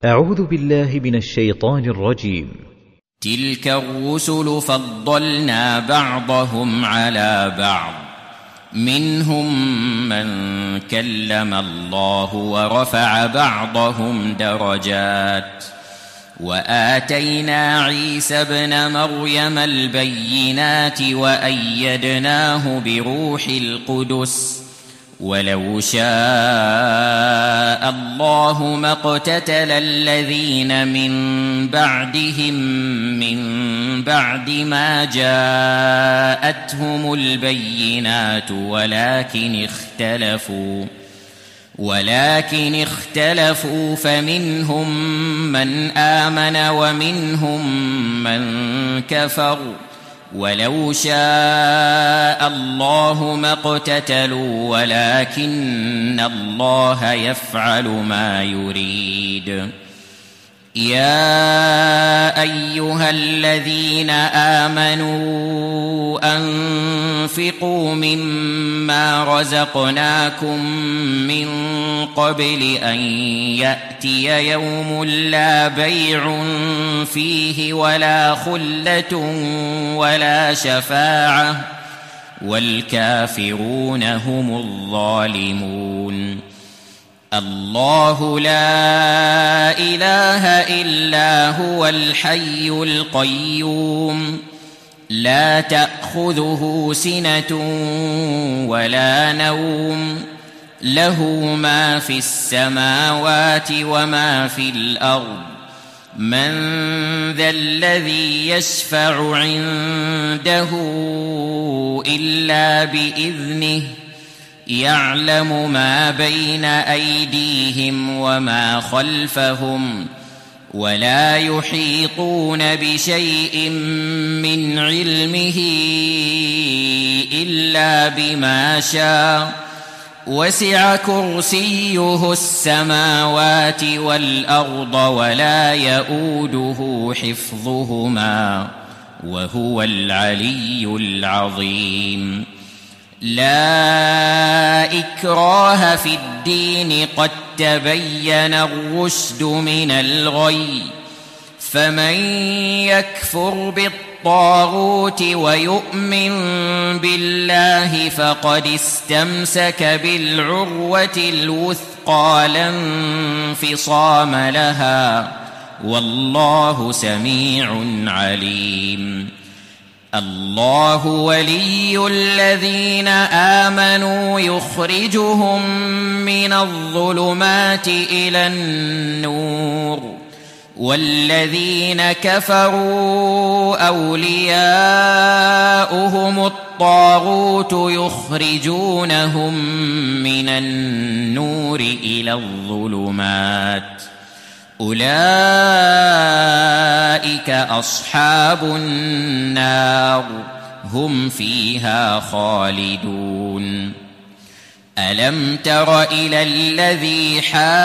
أعوذ بالله من الشيطان الرجيم. تلك الرسل فضلنا بعضهم على بعض، منهم من كلم الله ورفع بعضهم درجات، وآتينا عيسى ابن مريم البينات وأيدناه بروح القدس، ولو شاء الله ما اقتتل الذين من بعدهم من بعد ما جاءتهم البينات ولكن اختلفوا فمنهم من آمن ومنهم من كفر، ولو شاء الله ما اقتتلوا ولكن الله يفعل ما يريد. يا أيها الذين آمنوا أنفقوا مما رزقناكم من قبل أن يأتي يوم لا بيع فيه ولا خلة ولا شفاعة والكافرون هم الظالمون. الله لا إله إلا هو الحي القيوم، لا تأخذه سنة ولا نوم، له ما في السماوات وما في الأرض. من ذا الذي يشفع عنده إلا بإذنه، يعلم ما بين أيديهم وما خلفهم، ولا يحيطون بشيء من علمه إلا بما شاء، وسع كرسيه السماوات والأرض ولا يؤوده حفظهما وهو العلي العظيم. لا إكراه في الدين، قد تبين الرشد من الغي، فمن يكفر بالطاغوت ويؤمن بالله فقد استمسك بالعروة الوثقى لا انفصام لها، والله سميع عليم. الله ولي الذين آمنوا يخرجهم من الظلمات إلى النور، والذين كفروا أولياؤهم الطاغوت يخرجونهم من النور إلى الظلمات، أولئك أصحاب النار هم فيها خالدون. ألم تر إلى الذي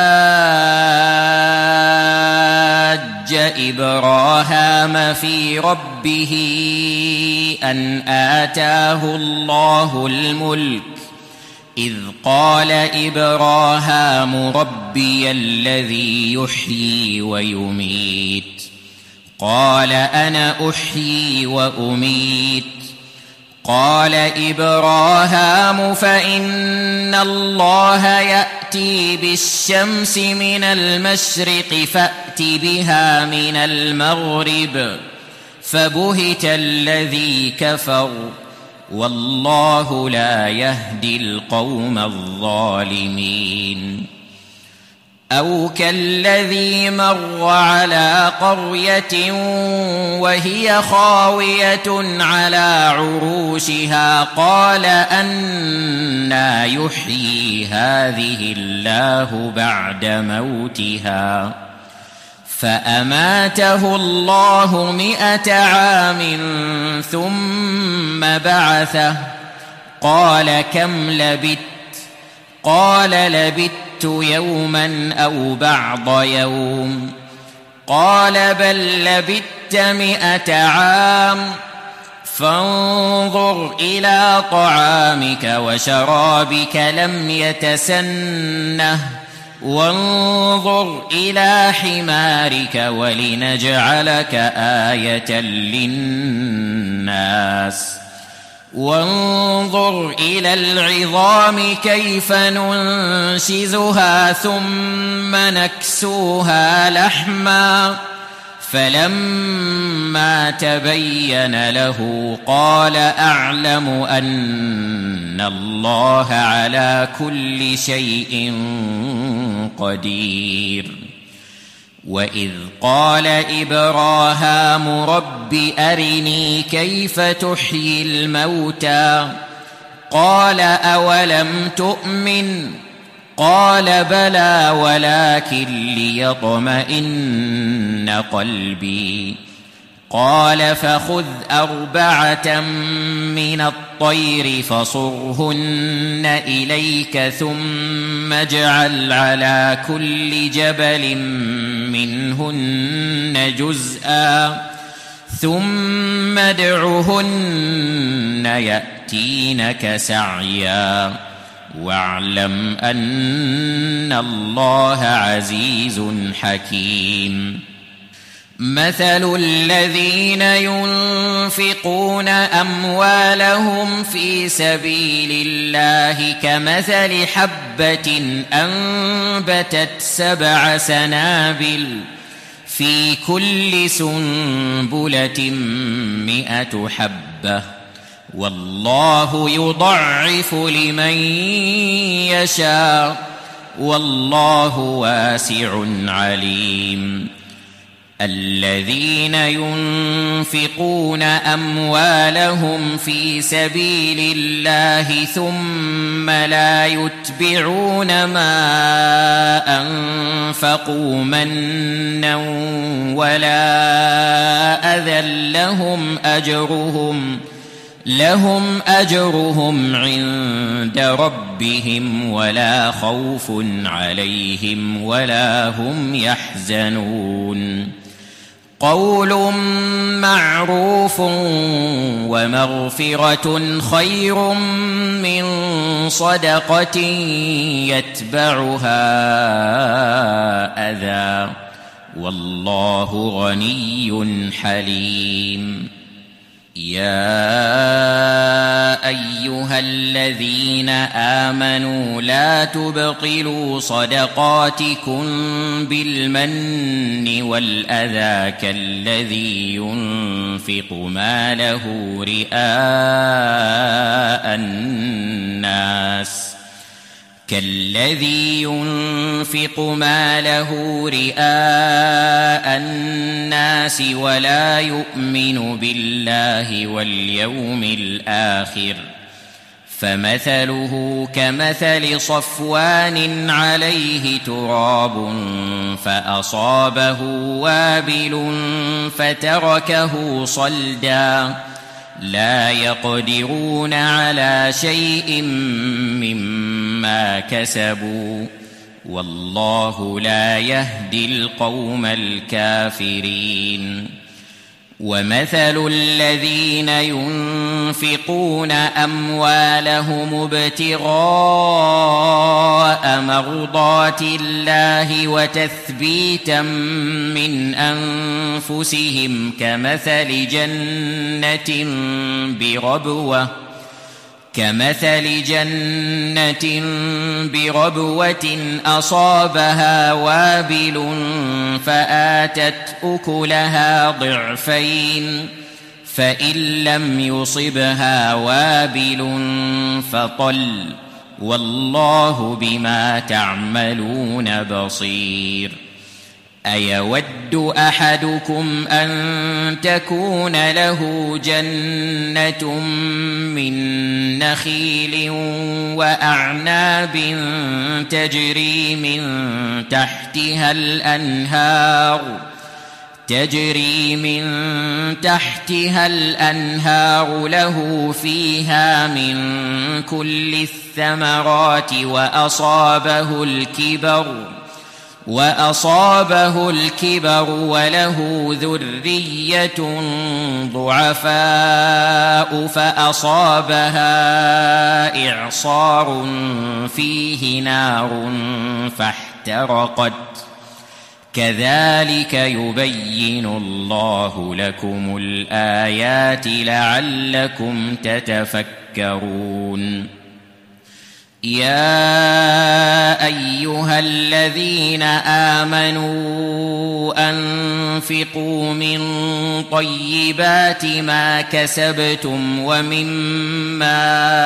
حاج إبراهام في ربه أن آتاه الله الملك، إذ قال إبراهام ربي الذي يحيي ويميت، قال أنا أحيي وأميت. قال إبراهام فإن الله يأتي بالشمس من المشرق فأت بها من المغرب، فبهت الذي كفر، والله لا يهدي القوم الظالمين. أو كالذي مر على قرية وهي خاوية على عروشها، قال أنى يحيي هذه الله بعد موتها، فأماته الله 100 عام ثم بعثه، قال كم لبثت؟ قال لبثت يوما أو بعض يوم، قال بل لبثت 100 عام، فانظر إلى طعامك وشرابك لم يتسنه، وانظر إلى حمارك ولنجعلك آية للناس وانظر إلى العظام كيف ننشزها ثم نكسوها لحما فلما تبين له قال أعلم أن الله على كل شيء قدير وإذ قال إبراهام رب أرني كيف تحيي الموتى قال أولم تؤمن قال بلى ولكن ليطمئن قلبي قال فخذ 4 من الطير فصرهن إليك ثم اجعل على كل جبل منهن جزءا ثم ادعهن يأتينك سعيا واعلم أن الله عزيز حكيم مثل الذين ينفقون أموالهم في سبيل الله كمثل حبة أنبتت 7 سنابل في كل سنبلة 100 حبة والله يضعف لمن يشاء والله واسع عليم الذين ينفقون أموالهم في سبيل الله ثم لا يتبعون ما أنفقوا منا ولا أذى لهم أجرهم عند ربهم ولا خوف عليهم ولا هم يحزنون قول معروف ومغفرة خير من صدقة يتبعها أذى والله غني حليم يا أيها الذين آمنوا لا تبطلوا صدقاتكم بالمن والأذى كالذي ينفق ماله رئاء الناس ولا يؤمن بالله واليوم الآخر فمثله كمثل صفوان عليه تراب فأصابه وابل فتركه صلدا لا يقدرون على شيء مما كسبوا والله لا يهدي القوم الكافرين ومثل الذين ينفقون أموالهم ابتغاء مرضات الله وتثبيتا من أنفسهم كمثل جنة بربوة أصابها وابل فآتت أكلها ضعفين فإن لم يصبها وابل فطل والله بما تعملون بصير أيود أحدكم أن تكون له جنة من نخيل وأعناب تجري من تحتها الأنهار له فيها من كل الثمرات وأصابه الكبر وله ذرية ضعفاء فأصابها إعصار فيه نار احترقت كذلك يبين الله لكم الآيات لعلكم تتفكرون يا أيها الذين آمنوا أنفقوا من طيبات ما كسبتم ومما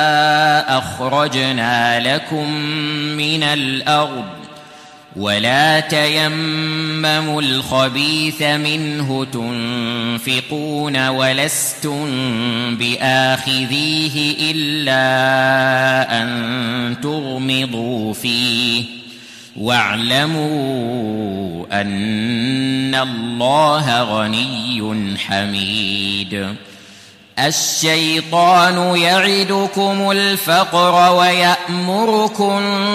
أخرجنا لكم من الأرض ولا تيمموا الخبيث منه تنفقون ولستم بآخذيه إلا أن تغمضوا فيه واعلموا أن الله غني حميد الشيطان يعدكم الفقر ويأمركم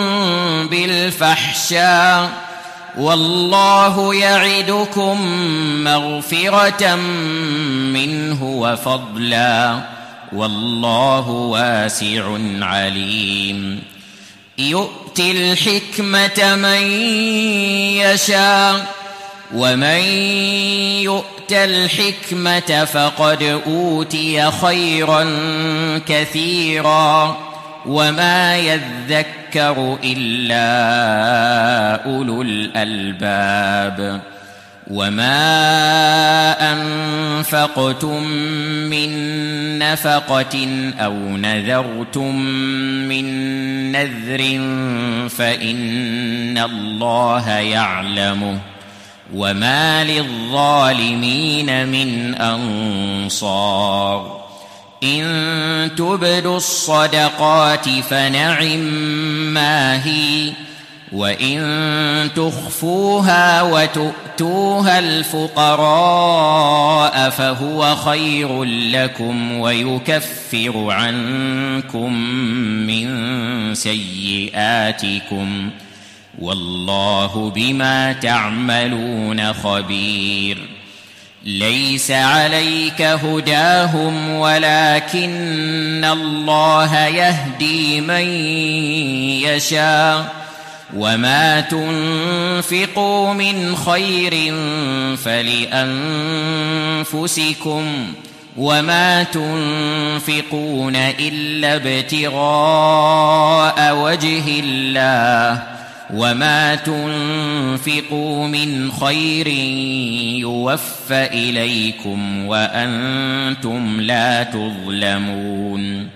بالفحشاء والله يعدكم مغفرة منه وفضلا والله واسع عليم يؤتي الحكمة من يشاء ومن يؤت الحكمة فقد أوتي خيرا كثيرا وما يذكر إلا أولو الألباب وما أنفقتم من نفقة أو نذرتم من نذر فإن الله يعلمه وما للظالمين من أنصار إن تبدوا الصدقات فنعما هي وإن تخفوها وتؤتوها الفقراء فهو خير لكم ويكفر عنكم من سيئاتكم والله بما تعملون خبير ليس عليك هداهم ولكن الله يهدي من يشاء وما تنفقوا من خير فلأنفسكم وما تنفقون إلا ابتغاء وجه الله وما تنفقوا من خير يوفى إليكم وأنتم لا تظلمون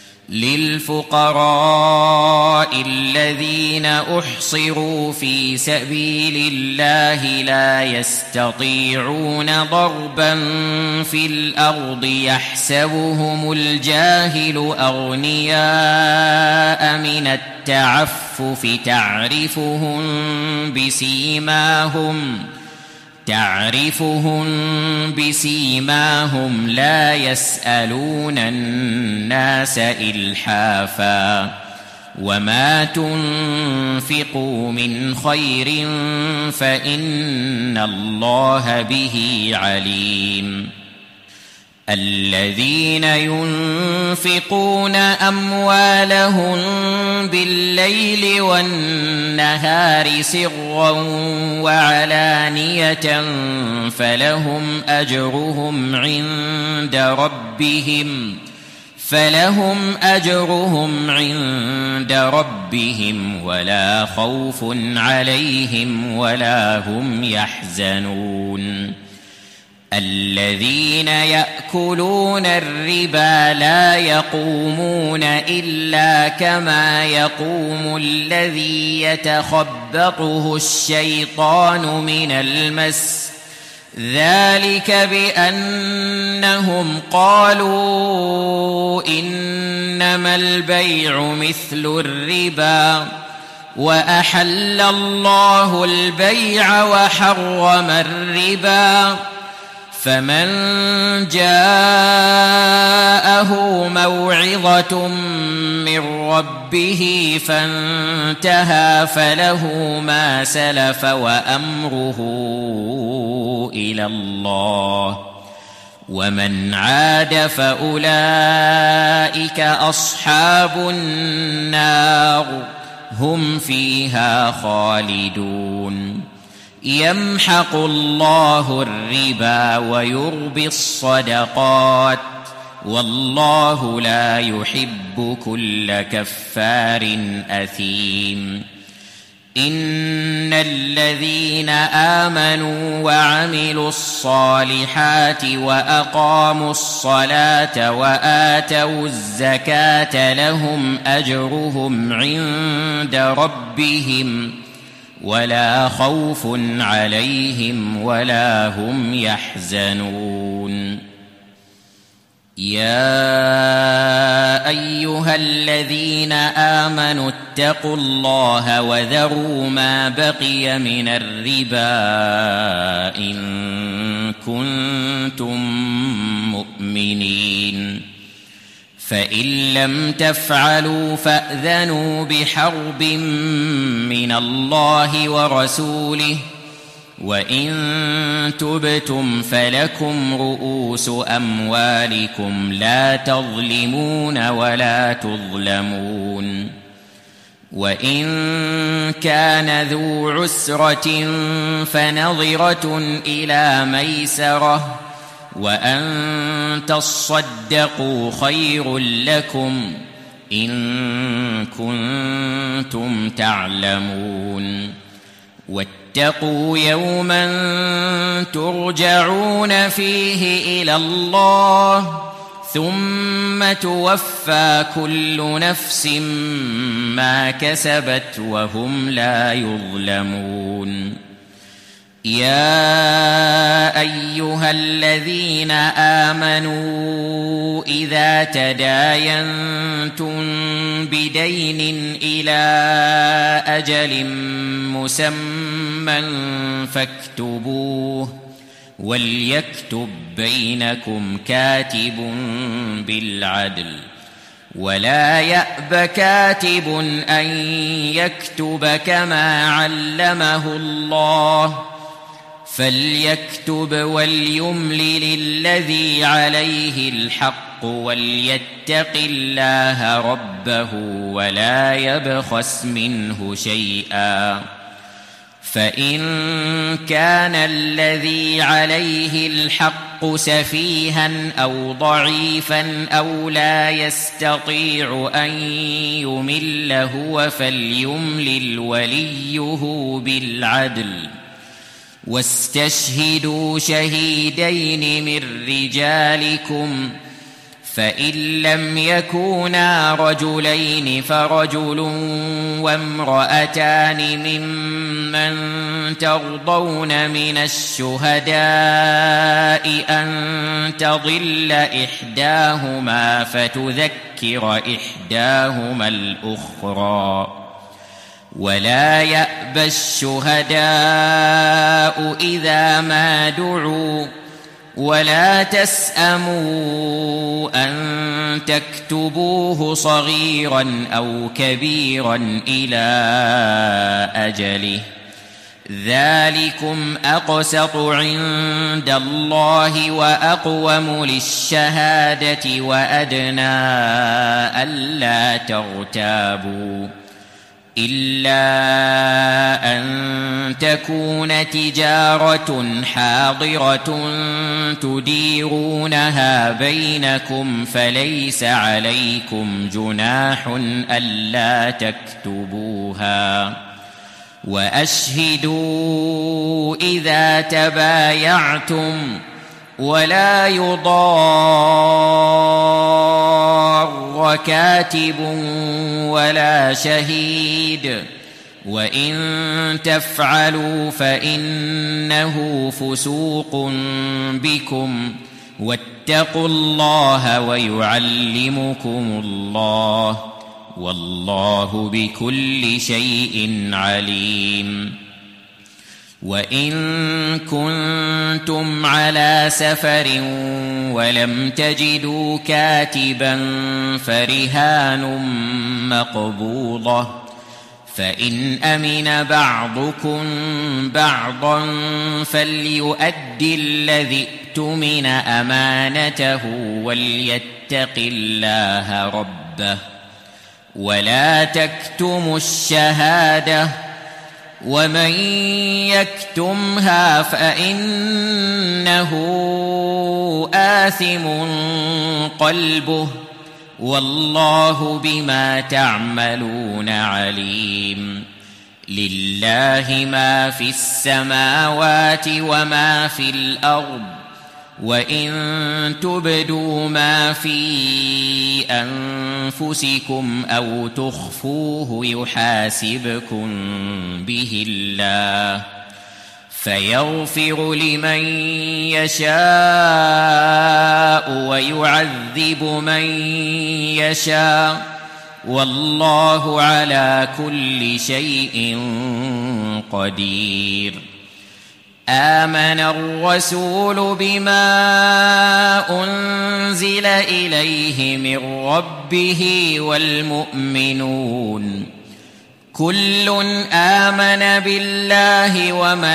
للفقراء الذين أحصروا في سبيل الله لا يستطيعون ضربا في الأرض يحسبهم الجاهل أغنياء من التعفف تعرفهم بسيماهم لا يسألون الناس إلحافا وما تنفقوا من خير فإن الله به عليم الذين ينفقون أموالهم بالليل والنهار سرا وعلانية فلهم أجرهم عند ربهم ولا خوف عليهم ولا هم يحزنون الذين يأكلون الربا لا يقومون إلا كما يقوم الذي يتخبطه الشيطان من المس ذلك بأنهم قالوا إنما البيع مثل الربا وأحل الله البيع وحرم الربا فمن جاءه موعظة من ربه فانتهى فله ما سلف وأمره إلى الله ومن عاد فأولئك أصحاب النار هم فيها خالدون يمحق الله الربا ويربي الصدقات والله لا يحب كل كفار أثيم إن الذين آمنوا وعملوا الصالحات وأقاموا الصلاة وآتوا الزكاة لهم أجرهم عند ربهم ولا خوف عليهم ولا هم يحزنون يا أيها الذين آمنوا اتقوا الله وذروا ما بقي من الربا إن كنتم مؤمنين فإن لم تفعلوا فأذنوا بحرب من الله ورسوله وإن تبتم فلكم رؤوس أموالكم لا تظلمون ولا تظلمون وإن كان ذو عسرة فنظرة إلى ميسرة وأن تصدقوا خير لكم إن كنتم تعلمون واتقوا يوما ترجعون فيه إلى الله ثم توفى كل نفس ما كسبت وهم لا يظلمون يا أيها الذين آمنوا إذا تداينتم بدين إلى أجل مسمى فاكتبوه وليكتب بينكم كاتب بالعدل ولا يأب كاتب أن يكتب كما علمه الله فليكتب وليملل الذي عليه الحق وليتق الله ربه ولا يبخس منه شيئا فإن كان الذي عليه الحق سفيها أو ضعيفا أو لا يستطيع أن يمل هو فليملل وليه بالعدل واستشهدوا شهيدين من رجالكم فإن لم يكونا رجلين فرجل وامرأتان ممن ترضون من الشهداء أن تضل إحداهما فتذكر إحداهما الأخرى ولا يأبى الشهداء إذا ما دعوا ولا تسأموا أن تكتبوه صغيرا أو كبيرا إلى أجله ذلكم أقسط عند الله وأقوم للشهادة وأدنى ألا ترتابوا إلا أن تكون تجارة حاضرة تديرونها بينكم فليس عليكم جناح ألا تكتبوها وأشهدوا إذا تبايعتم ولا يضار كاتب ولا شهيد وإن تفعلوا فإنه فسوق بكم واتقوا الله ويعلمكم الله والله بكل شيء عليم وإن كنتم على سفر ولم تجدوا كاتبا فرهان مقبوضة فإن أمن بعضكم بعضا فليؤدي الذي اؤتمن أمانته وليتق الله ربه ولا تكتموا الشهادة ومن يكتمها فإنه آثم قلبه والله بما تعملون عليم. لله ما في السماوات وما في الأرض وإن تبدوا ما في أنفسكم أو تخفوه يحاسبكم به الله فيغفر لمن يشاء ويعذب من يشاء والله على كل شيء قدير. آمن الرسول بما أنزل إليه من ربه والمؤمنون كل آمن بالله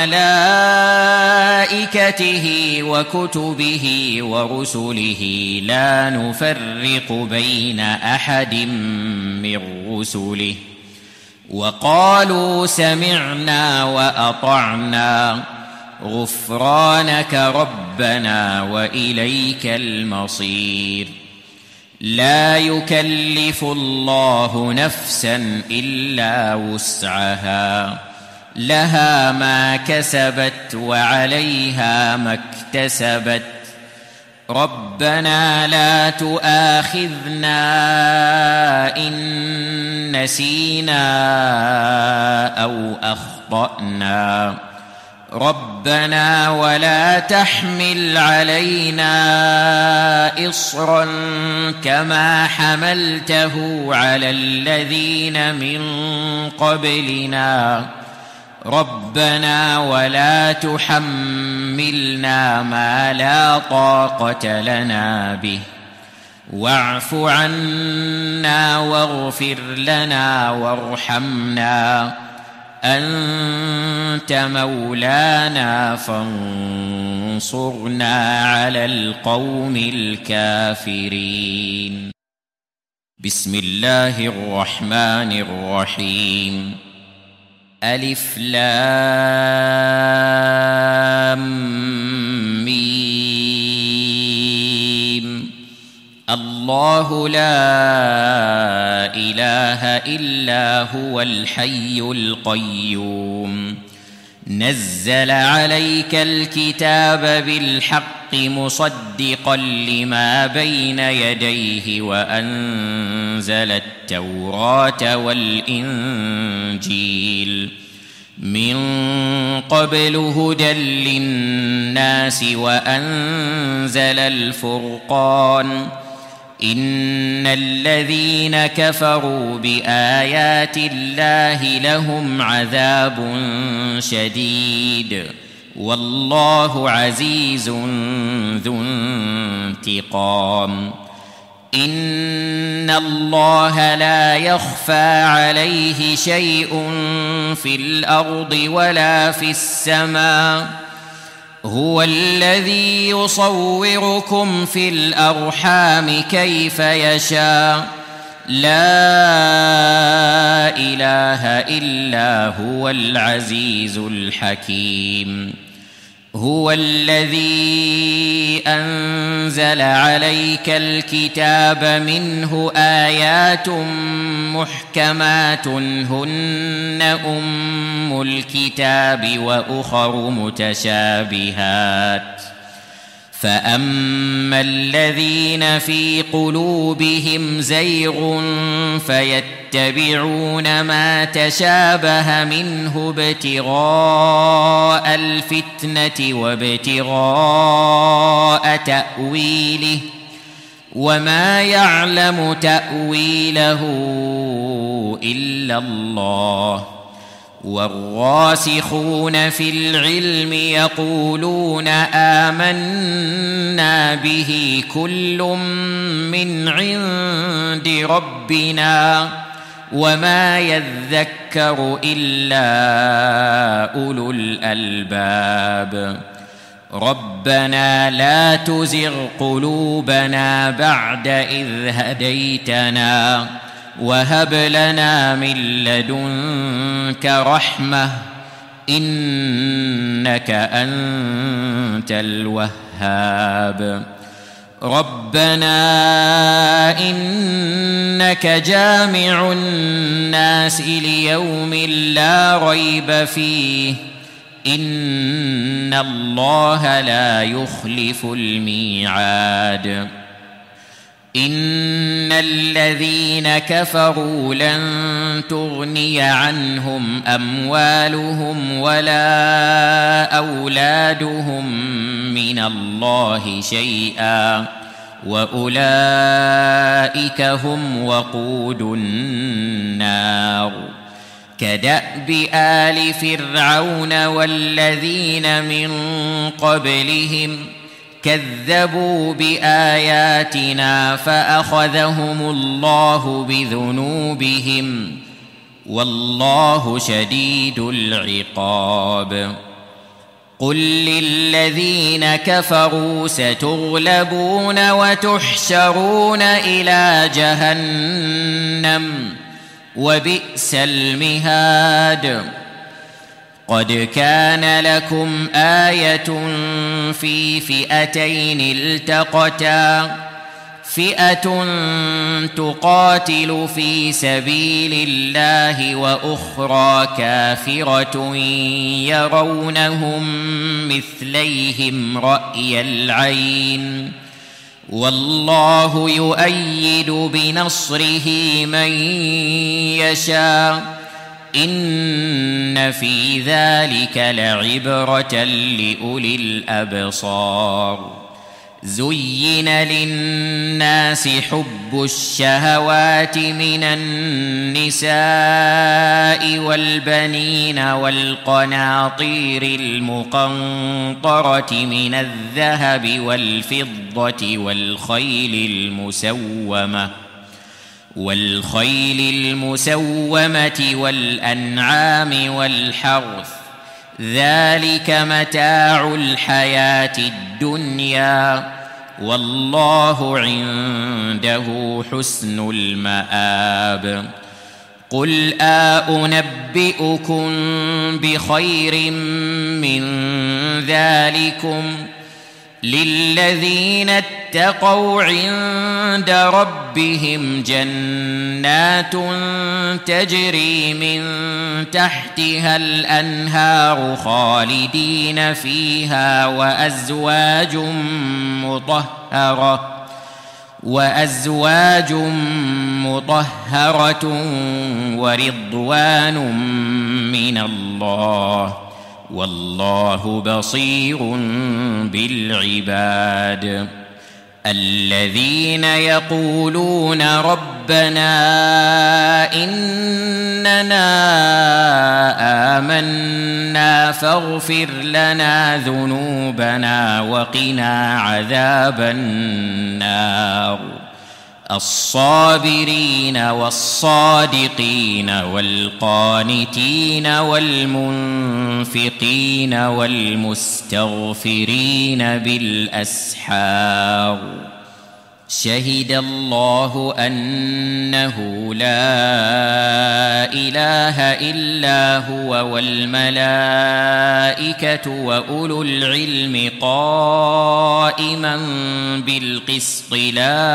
وملائكته وكتبه ورسله لا نفرق بين أحد من رسله وقالوا سمعنا وأطعنا غفرانك ربنا وإليك المصير. لا يكلف الله نفسا إلا وسعها لها ما كسبت وعليها ما اكتسبت ربنا لا تؤاخذنا إن نسينا أو أخطأنا ربنا ولا تحمل علينا إصرا كما حملته على الذين من قبلنا ربنا ولا تحملنا ما لا طاقة لنا به واعف عنا واغفر لنا وارحمنا أنت مولانا فانصرنا على القوم الكافرين. بسم الله الرحمن الرحيم. ألف لام ميم. الله لا إله إلا هو الحي القيوم نزل عليك الكتاب بالحق مصدقا لما بين يديه وأنزل التوراة والإنجيل من قبل هدى للناس وأنزل الفرقان إن الذين كفروا بآيات الله لهم عذاب شديد والله عزيز ذو انتقام. إن الله لا يخفى عليه شيء في الأرض ولا في السماء هو الذي يصوركم في الأرحام كيف يشاء لا إله إلا هو العزيز الحكيم. هو الذي أنزل عليك الكتاب منه آيات محكمات هن أم الكتاب وأخر متشابهات فأما الذين في قلوبهم زيغ فيتبعون ما تشابه منه ابتغاء الفتنة وابتغاء تأويله وما يعلم تأويله إلا الله والراسخون في العلم يقولون آمنا به كل من عند ربنا وما يذكر إلا أولو الألباب. ربنا لا تزغ قلوبنا بعد إذ هديتنا وهب لنا من لدنك رحمة إنك أنت الوهاب. ربنا إنك جامع الناس ليوم لا ريب فيه إن الله لا يخلف الميعاد. إن الذين كفروا لن تغني عنهم أموالهم ولا أولادهم من الله شيئا وأولئك هم وقود النار. كدأب آل فرعون والذين من قبلهم كذبوا بآياتنا فأخذهم الله بذنوبهم والله شديد العقاب. قل للذين كفروا ستغلبون وتحشرون إلى جهنم وبئس المهاد. قد كان لكم آية في فئتين التقتا فئة تقاتل في سبيل الله وأخرى كافرة يرونهم مثليهم رأي العين والله يؤيد بنصره من يشاء إن في ذلك لعبرة لأولي الأبصار. زين للناس حب الشهوات من النساء والبنين والقناطير المقنطرة من الذهب والفضة والخيل المسومة والأنعام والحرث ذلك متاع الحياة الدنيا والله عنده حسن المآب. قل أنبئكم بخير من ذلكم للذين اتقوا عند ربهم جنات تجري من تحتها الأنهار خالدين فيها وأزواج مطهرة ورضوان من الله والله بصير بالعباد. الذين يقولون ربنا إننا آمنا فاغفر لنا ذنوبنا وقنا عذاب النار. الصابرين والصادقين والقانتين والمنفقين والمستغفرين بالأسحار. شهد الله أنه لا إله إلا هو والملائكة وأولو العلم قائما بالقسط لا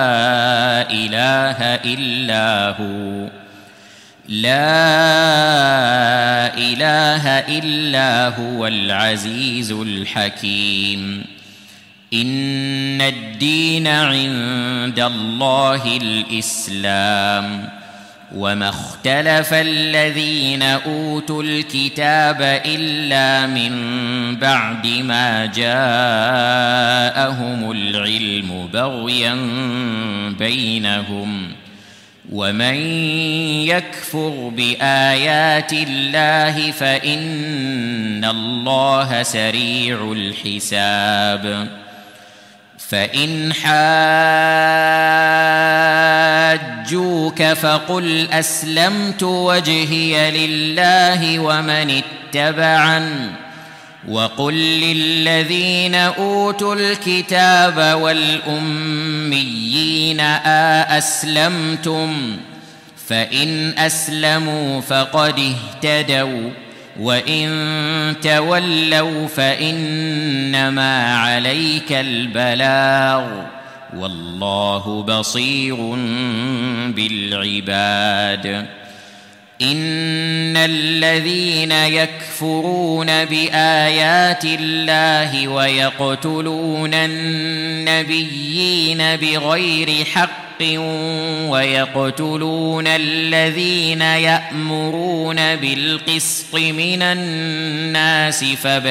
إله إلا هو العزيز الحكيم. إن الدين عند الله الإسلام وما اختلف الذين أوتوا الكتاب إلا من بعد ما جاءهم العلم بغيا بينهم ومن يكفر بآيات الله فإن الله سريع الحساب. فإن حاجوك فقل أسلمت وجهي لله ومن اتبعن وقل للذين أوتوا الكتاب والأميين أسلمتم فإن أسلموا فقد اهتدوا وإن تولوا فإنما عليك البلاغ والله بصير بالعباد. إن الذين يكفرون بآيات الله ويقتلون النبيين بغير حق ويقتلون الذين يأمرون بالقسط من الناس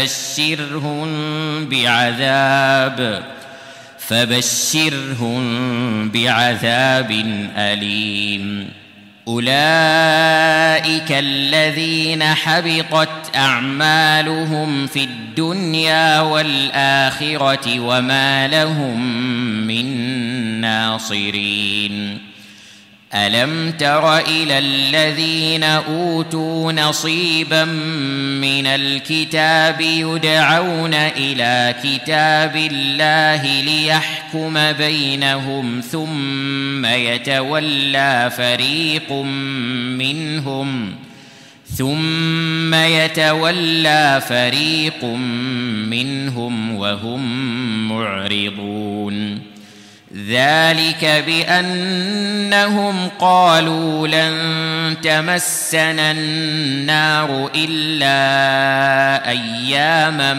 فبشرهم بعذاب أليم. أولئك الذين حبطت أعمالهم في الدنيا والآخرة وما لهم من ناصرين. ألم تر إلى الذين أوتوا نصيبا من الكتاب يدعون إلى كتاب الله ليحكم بينهم ثم يتولى فريق منهم وهم معرضون. ذلك بأنهم قالوا لن تمسنا النار إلا أياما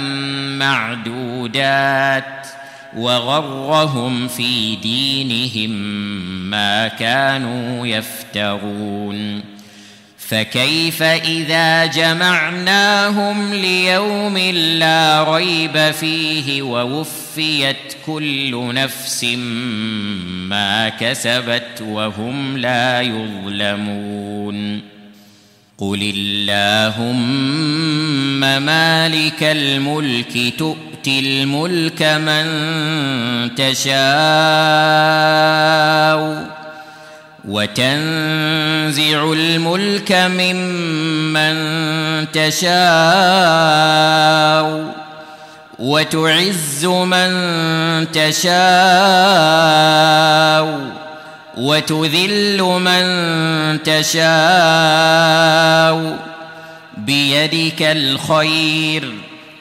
معدودات وغرهم في دينهم ما كانوا يفترون. فكيف إذا جمعناهم ليوم لا ريب فيه ووفيت كل نفس ما كسبت وهم لا يظلمون. قل اللهم مالك الملك تؤتي الملك من تشاء وتنزع الملك ممن تشاء وتعز من تشاء وتذل من تشاء بيدك الخير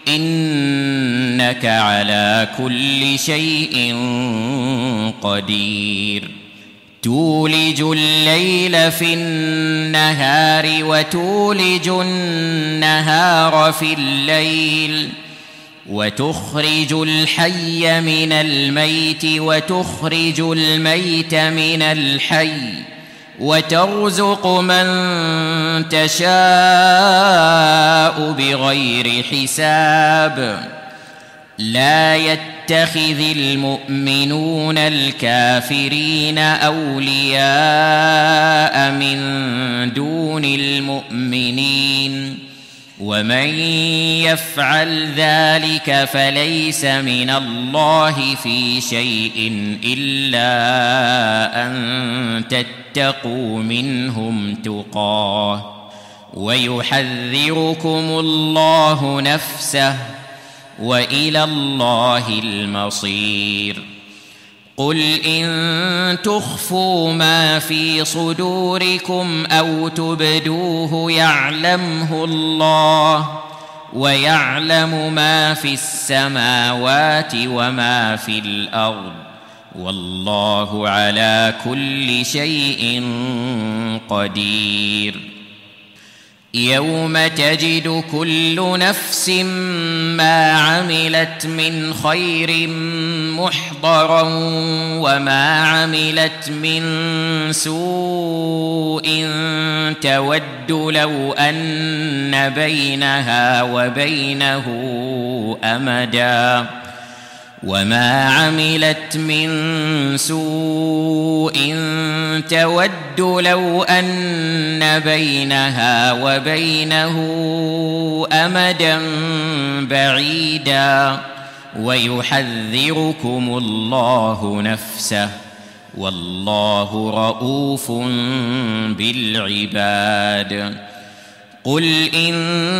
إنك على كل شيء قدير. تولج الليل في النهار وتولج النهار في الليل وتخرج الحي من الميت وتخرج الميت من الحي وترزق من تشاء بغير حساب. لا يتخذ المؤمنون الكافرين أولياء من دون المؤمنين ومن يفعل ذلك فليس من الله في شيء إلا أن تتقوا منهم تقاه ويحذركم الله نفسه وإلى الله المصير. قل إن تخفوا ما في صدوركم أو تبدوه يعلمه الله ويعلم ما في السماوات وما في الأرض والله على كل شيء قدير. يوم تجد كل نفس ما عملت من خير محضرا وما عملت من سوء تود لو أن بينها وبينه أمدا وما عملت من سوء تود لو أن بينها وبينه أمدا بعيدا ويحذركم الله نفسه والله رؤوف بالعباد. قل إن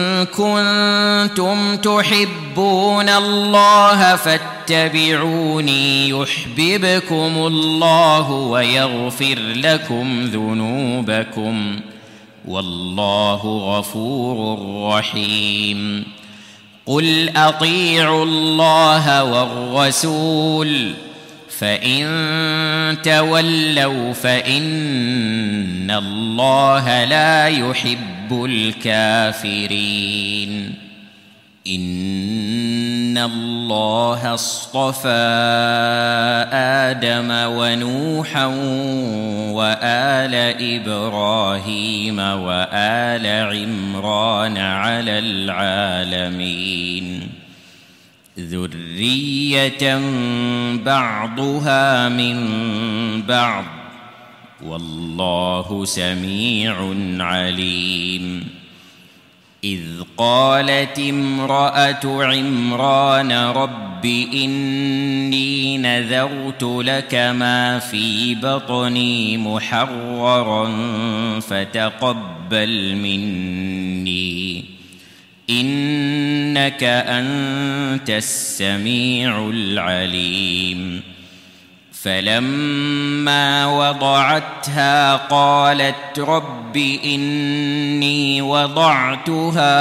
كنتم تحبون الله فاتبعوني يحببكم الله ويغفر لكم ذنوبكم والله غفور رحيم. قل أطيعوا الله والرسول فإن تولوا فإن الله لا يحب الكافرين. إن الله اصطفى آدم ونوحا وآل إبراهيم وآل عمران على العالمين ذرية بعضها من بعض والله سميع عليم. إذ قالت امرأة عمران رب إني نذرت لك ما في بطني محررا فتقبل مني إنك أنت السميع العليم. فلما وضعتها قالت رب إني وضعتها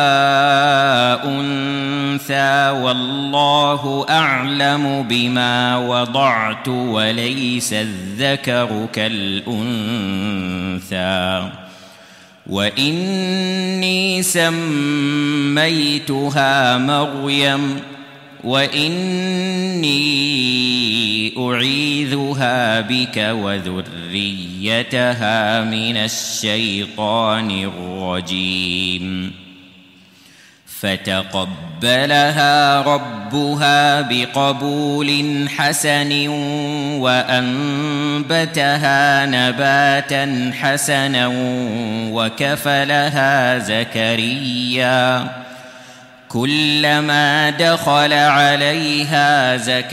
أنثى والله أعلم بما وضعت وليس الذكر كالأنثى وإني سميتها مريم وإني أعيذها بك وذريتها من الشيطان الرجيم. فتقبلها ربها بقبول حسن وأنبتها نباتا حسنا وكفلها زكريا. كلما دخل عليها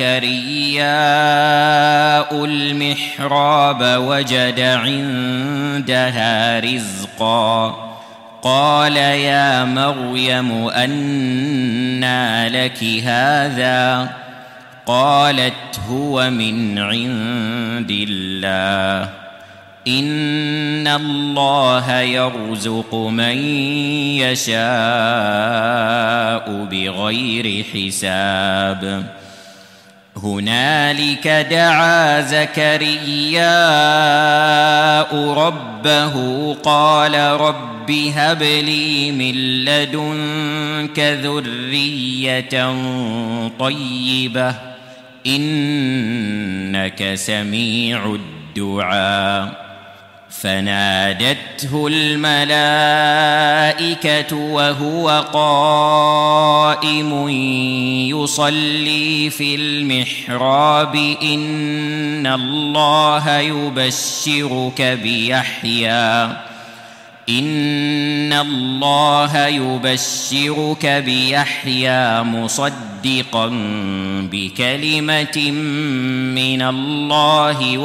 زكرياء المحراب وجد عندها رزقا قال يا مريم أنى لك هذا قالت هو من عند الله إن الله يرزق من يشاء بغير حساب. هنالك دعا زكرياء ربه قال رب هب لي من لدنك ذرية طيبة إنك سميع الدعاء. فنادته الملائكة وهو قائم يصلي في المحراب إن الله يبشرك بيحيى مصدقا بكلمة من الله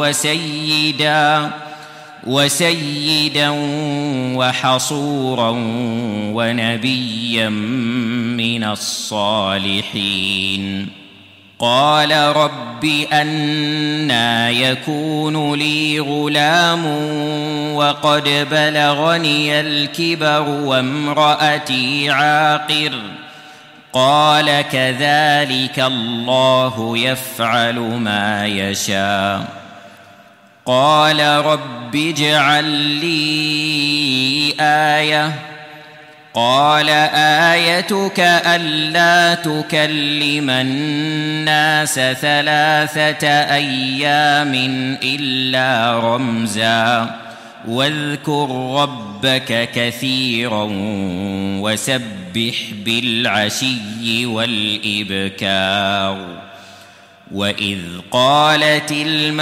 وسيدا وحصورا ونبيا من الصالحين. قال رب أنى يكون لي غلام وقد بلغني الكبر وامرأتي عاقر قال كذلك الله يفعل ما يشاء. قال رب اجعل لي آية قال آيتك ألا تكلم الناس 3 أيام إلا رمزا واذكر ربك كثيرا وسبح بالعشي والإبكار. وإذ قالت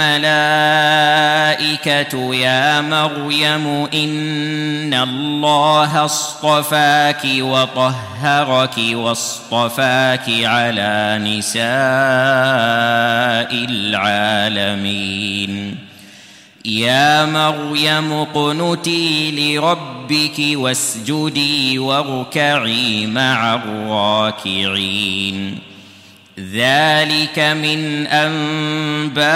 الملائكة يا مريم إن الله اصطفاك وطهرك واصطفاك على نساء العالمين يا مريم اقنتي لربك واسجدي واركعي مع الراكعين ذلك من أنباء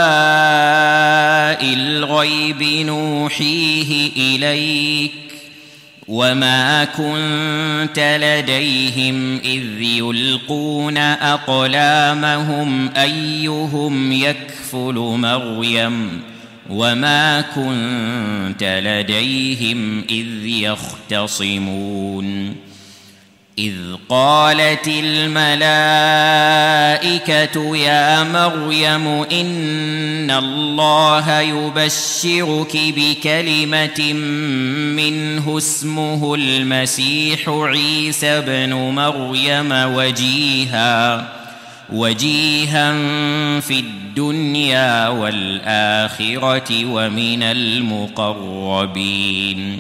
الغيب نوحيه إليك وما كنت لديهم إذ يلقون أقلامهم أيهم يكفل مريم وما كنت لديهم إذ يختصمون إذ قالت الملائكة يا مريم إن الله يبشرك بكلمة منه اسمه المسيح عيسى بن مريم وجيها في الدنيا والآخرة ومن المقربين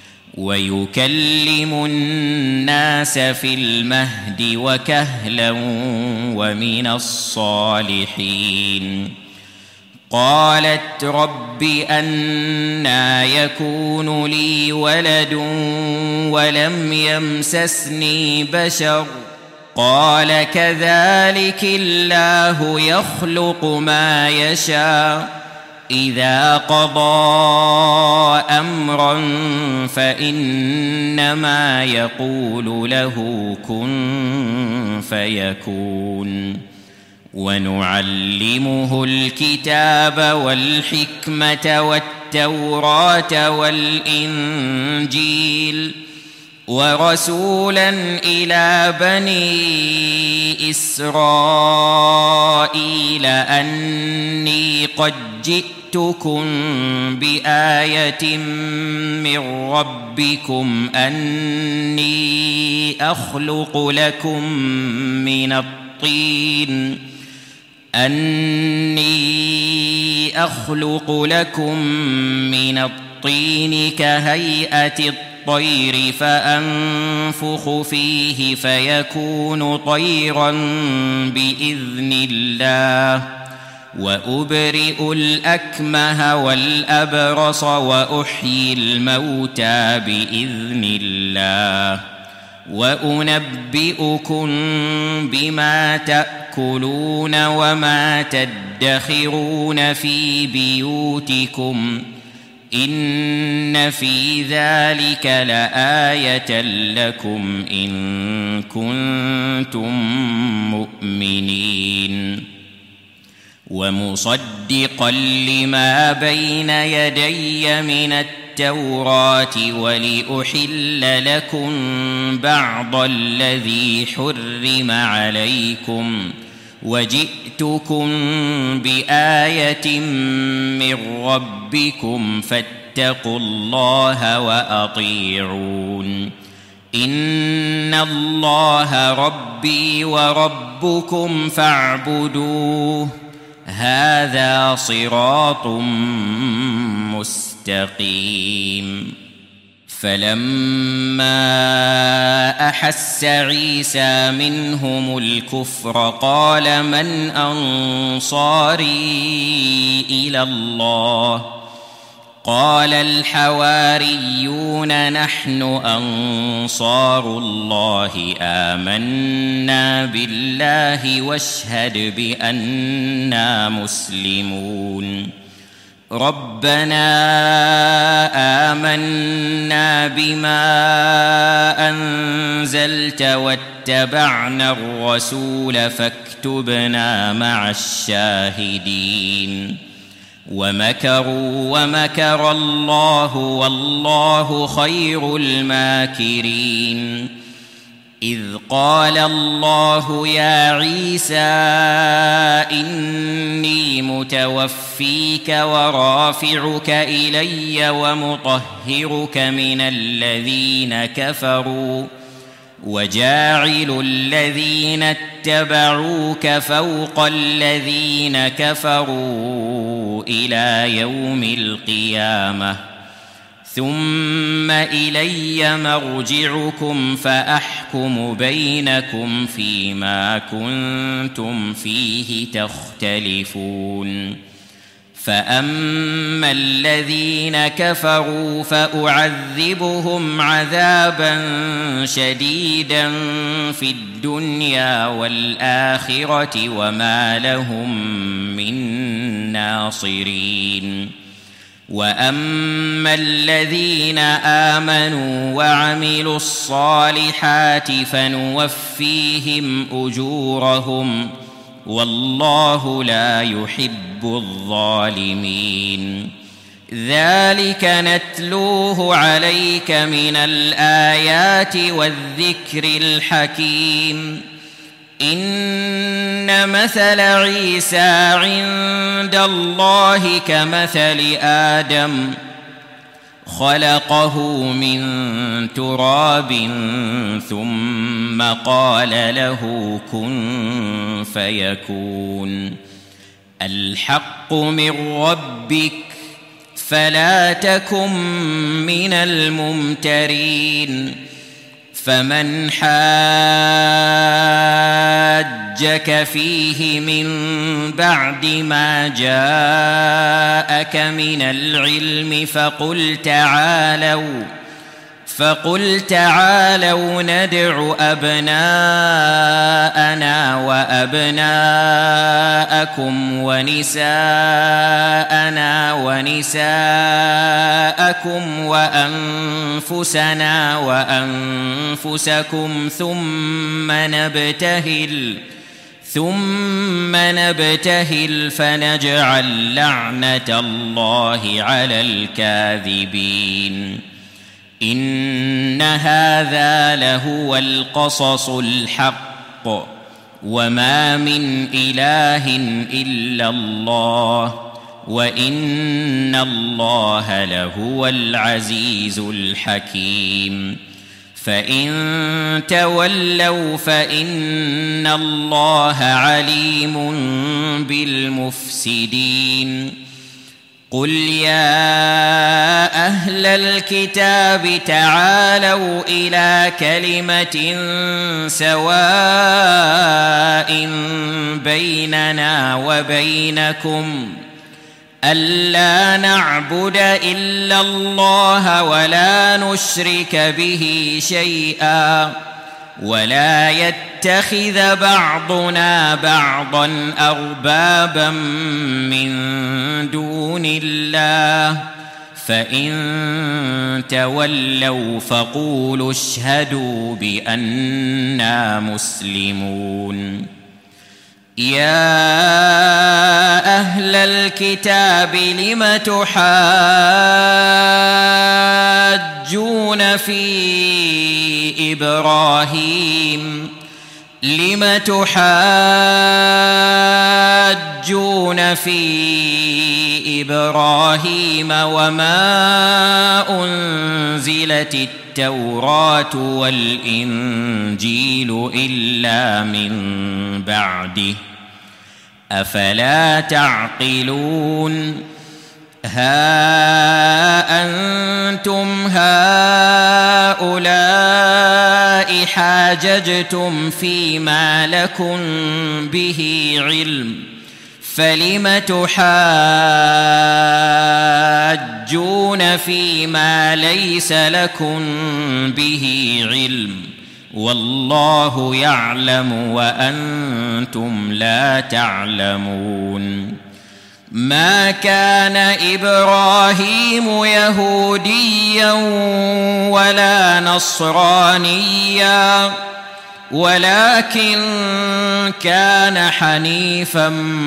ويكلم الناس في المهد وكهلا ومن الصالحين قالت رب أنى يكون لي ولد ولم يمسسني بشر قال كذلك الله يخلق ما يشاء إذا قضى أمرا فإنما يقول له كن فيكون ونعلمه الكتاب والحكمة والتوراة والإنجيل ورسولا إلى بني إسرائيل أني قد جئتكم بآية من ربكم أني أخلق لكم من الطين كهيئة الطير فأنفخ فيه فيكون طيرا بإذن الله وأبرئ الأكمه والأبرص وأحيي الموتى بإذن الله وأنبئكم بما تأكلون وما تدخرون في بيوتكم إن في ذلك لآية لكم إن كنتم مؤمنين ومصدقا لما بين يدي من التوراة ولأحل لكم بعض الذي حرم عليكم وجئتكم بآية من ربكم فاتقوا الله وأطيعون إن الله ربي وربكم فاعبدوه هذا صراط مستقيم فلما أحس عيسى منهم الكفر قال من أنصاري إلى الله قال الحواريون نحن أنصار الله آمنا بالله واشهد بأننا مسلمون ربنا آمنا بما أنزلت واتبعنا الرسول فاكتبنا مع الشاهدين ومكروا ومكر الله والله خير الماكرين إذ قال الله يا عيسى إني متوفيك ورافعك إلي ومطهرك من الذين كفروا وجاعل الذين اتبعوك فوق الذين كفروا إلى يوم القيامة ثم إلي مرجعكم فأحكم بينكم فيما كنتم فيه تختلفون فأما الذين كفروا فأعذبهم عذابا شديدا في الدنيا والآخرة وما لهم من ناصرين. وأما الذين آمنوا وعملوا الصالحات فنوفيهم أجورهم والله لا يحب الظالمين. ذلك نتلوه عليك من الآيات والذكر الحكيم. إن مثل عيسى عند الله كمثل آدم خلقه من تراب ثم قال له كن فيكون. الحق من ربك فلا تكن من الممترين. فمن حاجك فيه من بعد ما جاءك من العلم فقل تعالوا ندع أبناءنا وأبناءكم ونساءنا ونساءكم وأنفسنا وأنفسكم ثم نبتهل فنجعل لعنة الله على الكاذبين. إن هذا لهو القصص الحق وما من إله إلا الله وإن الله لهو العزيز الحكيم. فإن تولوا فإن الله عليم بالمفسدين. قل يا أهل الكتاب تعالوا إلى كلمة سواء بيننا وبينكم ألا نعبد إلا الله ولا نشرك به شيئا ولا يتخذ بعضنا بعضا أربابا من دون الله فإن تولوا فقولوا اشهدوا بأننا مسلمون. يا أهل الكتاب لم تحاجون في إبراهيم وما أنزلت التوراة والإنجيل إلا من بعده أفلا تعقلون. ها أنتم هؤلاء حاججتم فيما لكم به علم فلم تحاجون فيما ليس لكم به علم والله يعلم وأنتم لا تعلمون. ما كان إبراهيم يهوديا ولا نصرانيا ولكن كان حنيفا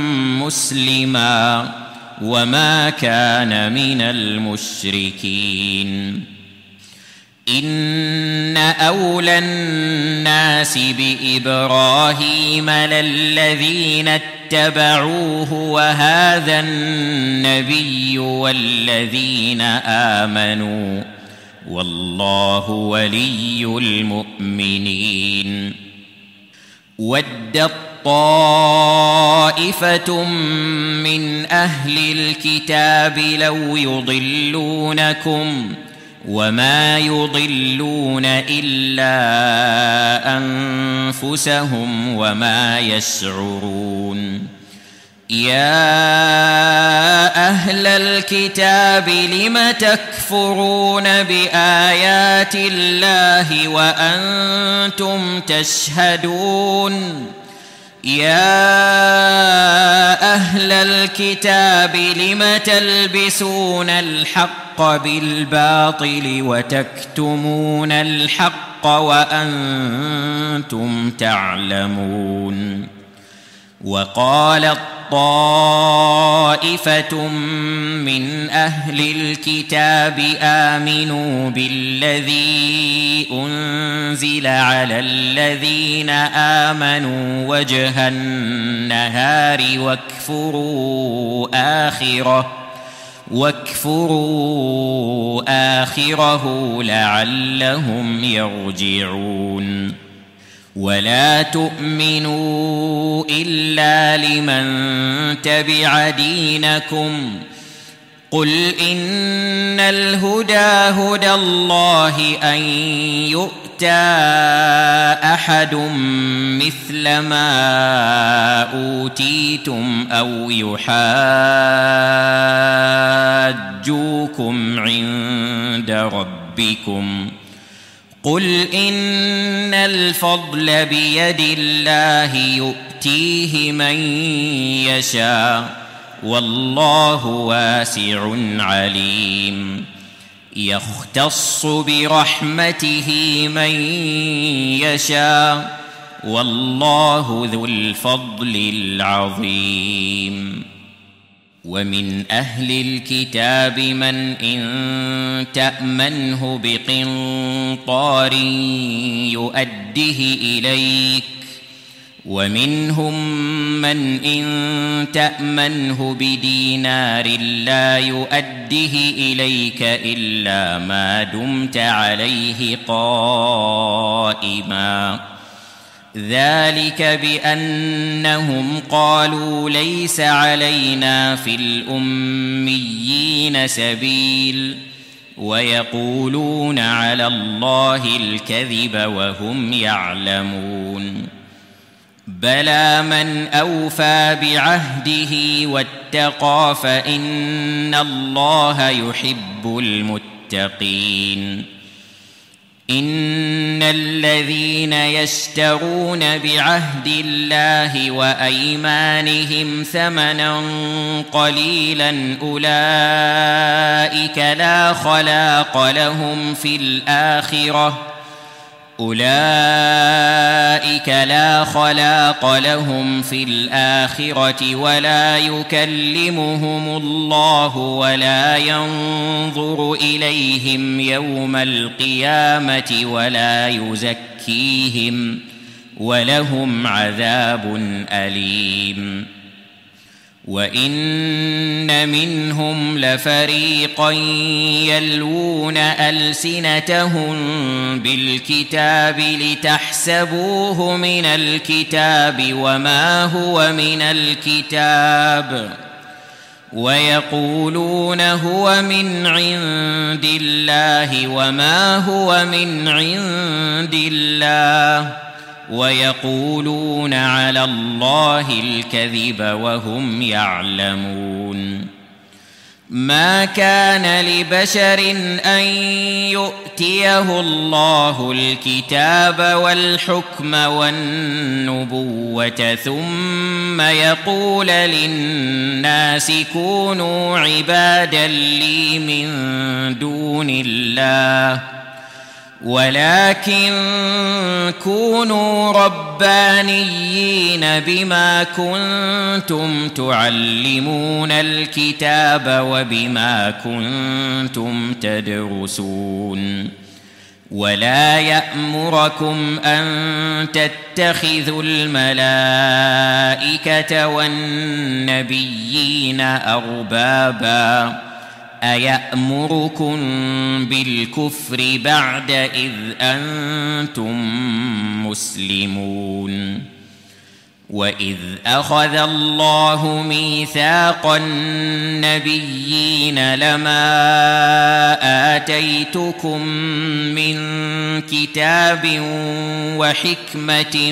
مسلما وما كان من المشركين. إن أولى الناس بإبراهيم للذين اتبعوه وهذا النبي والذين آمنوا والله ولي المؤمنين. ودت طائفة من أهل الكتاب لو يضلونكم وما يضلون إلا أنفسهم وما يشعرون. يا أهل الكتاب لم تكفرون بآيات الله وأنتم تشهدون يا أهل الكتاب لم تلبسون الحق بالباطل وتكتمون الحق وأنتم تعلمون وقالت طائفة من أهل الكتاب آمنوا بالذي أنزل على الذين آمنوا وجه النهار واكفروا آخره لعلهم يرجعون ولا تؤمنوا إلا لمن تبع دينكم قل إن الهدى هدى الله أن يؤتى أحد مثل ما أوتيتم أو يحاجوكم عند ربكم قل إن الفضل بيد الله يؤتيه من يشاء والله واسع عليم يختص برحمته من يشاء والله ذو الفضل العظيم ومن أهل الكتاب من إن تأمنه بقنطار يؤده إليك ومنهم من إن تأمنه بدينار لا يؤده إليك إلا ما دمت عليه قائما ذلك بأنهم قالوا ليس علينا في الأميين سبيل ويقولون على الله الكذب وهم يعلمون بلى من أوفى بعهده واتقى فإن الله يحب المتقين إن الذين يشترون بعهد الله وأيمانهم ثمنا قليلا أولئك لا خلاق لهم في الآخرة ولا يكلمهم الله ولا ينظر إليهم يوم القيامة ولا يزكيهم ولهم عذاب أليم وإن منهم لفريقا يلوون ألسنتهم بالكتاب لتحسبوه من الكتاب وما هو من الكتاب ويقولون هو من عند الله وما هو من عند الله ويقولون على الله الكذب وهم يعلمون ما كان لبشر أن يؤتيه الله الكتاب والحكم والنبوة ثم يقول للناس كونوا عبادا لي من دون الله ولكن كونوا ربانيين بما كنتم تعلمون الكتاب وبما كنتم تدرسون ولا يأمركم أن تتخذوا الملائكة والنبيين أربابا أيأمركم بالكفر بعد إذ أنتم مسلمون وإذ أخذ الله ميثاق النبيين لما آتيتكم من كتاب وحكمة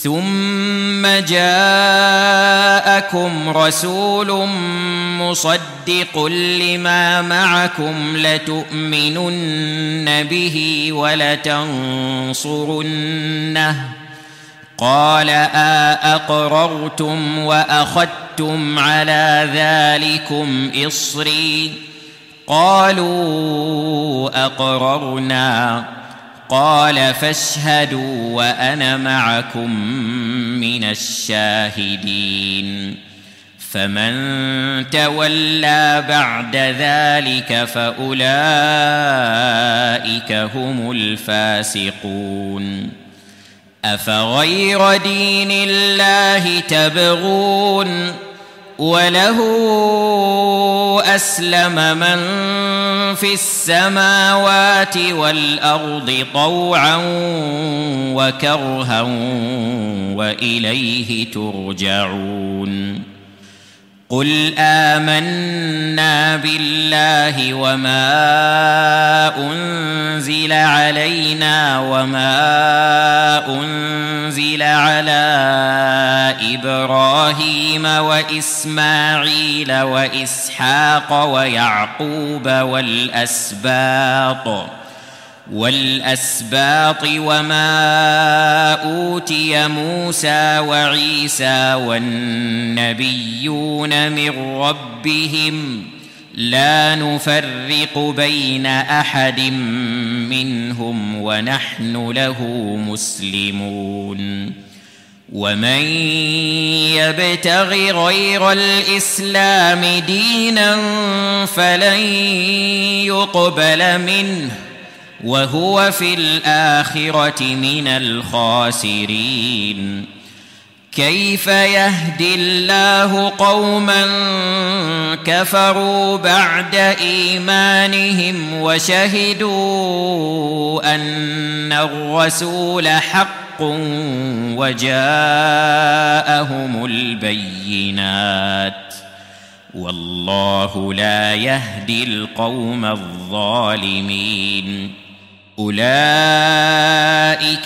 ثم جاءكم رسول مصدق لما معكم لتؤمنن به ولتنصرنه قال أأقررتم وأخذتم على ذلكم إصري قالوا أقررنا قال فاشهدوا وأنا معكم من الشاهدين فمن تولى بعد ذلك فأولئك هم الفاسقون أفغير دين الله تبغون وله أسلم من في السماوات والأرض طوعا وكرها وإليه ترجعون قل آمنا بالله وما أنزل علينا وما أنزل على إبراهيم وإسماعيل وإسحاق ويعقوب والأسباط وما أوتي موسى وعيسى والنبيون من ربهم لا نفرق بين أحد منهم ونحن له مسلمون ومن يبتغ غير الإسلام دينا فلن يقبل منه وهو في الآخرة من الخاسرين كيف يهدي الله قوما كفروا بعد إيمانهم وشهدوا أن الرسول حق وجاءهم البينات والله لا يهدي القوم الظالمين أولئك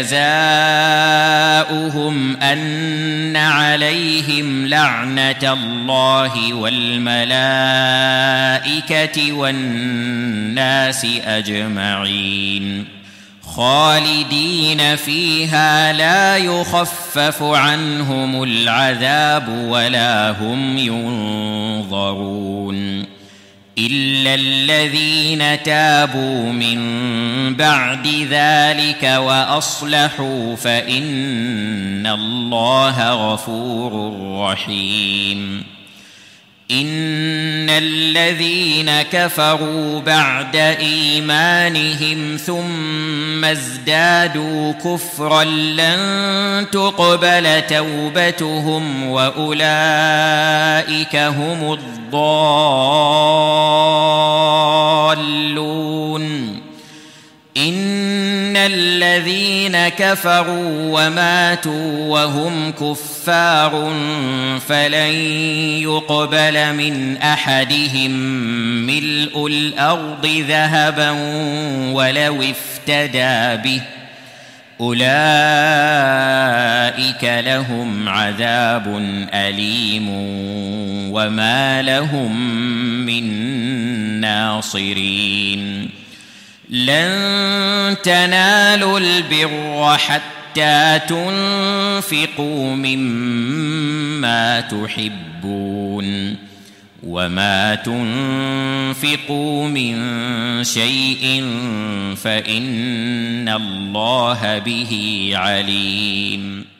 جزاؤهم أن عليهم لعنة الله والملائكة والناس أجمعين خالدين فيها لا يخفف عنهم العذاب ولا هم ينظرون إلا الذين تابوا من بعد ذلك وأصلحوا فإن الله غفور رحيم إن الذين كفروا بعد إيمانهم ثم ازدادوا كفرا لن تقبل توبتهم وأولئك هم الضالون إن الذين كفروا وماتوا وهم كفار فلن يقبل من أحدهم ملء الأرض ذهبا ولو افتدى به أولئك لهم عذاب أليم وما لهم من ناصرين لن تنالوا البر حتى تنفقوا مما تحبون وما تنفقوا من شيء فإن الله به عليم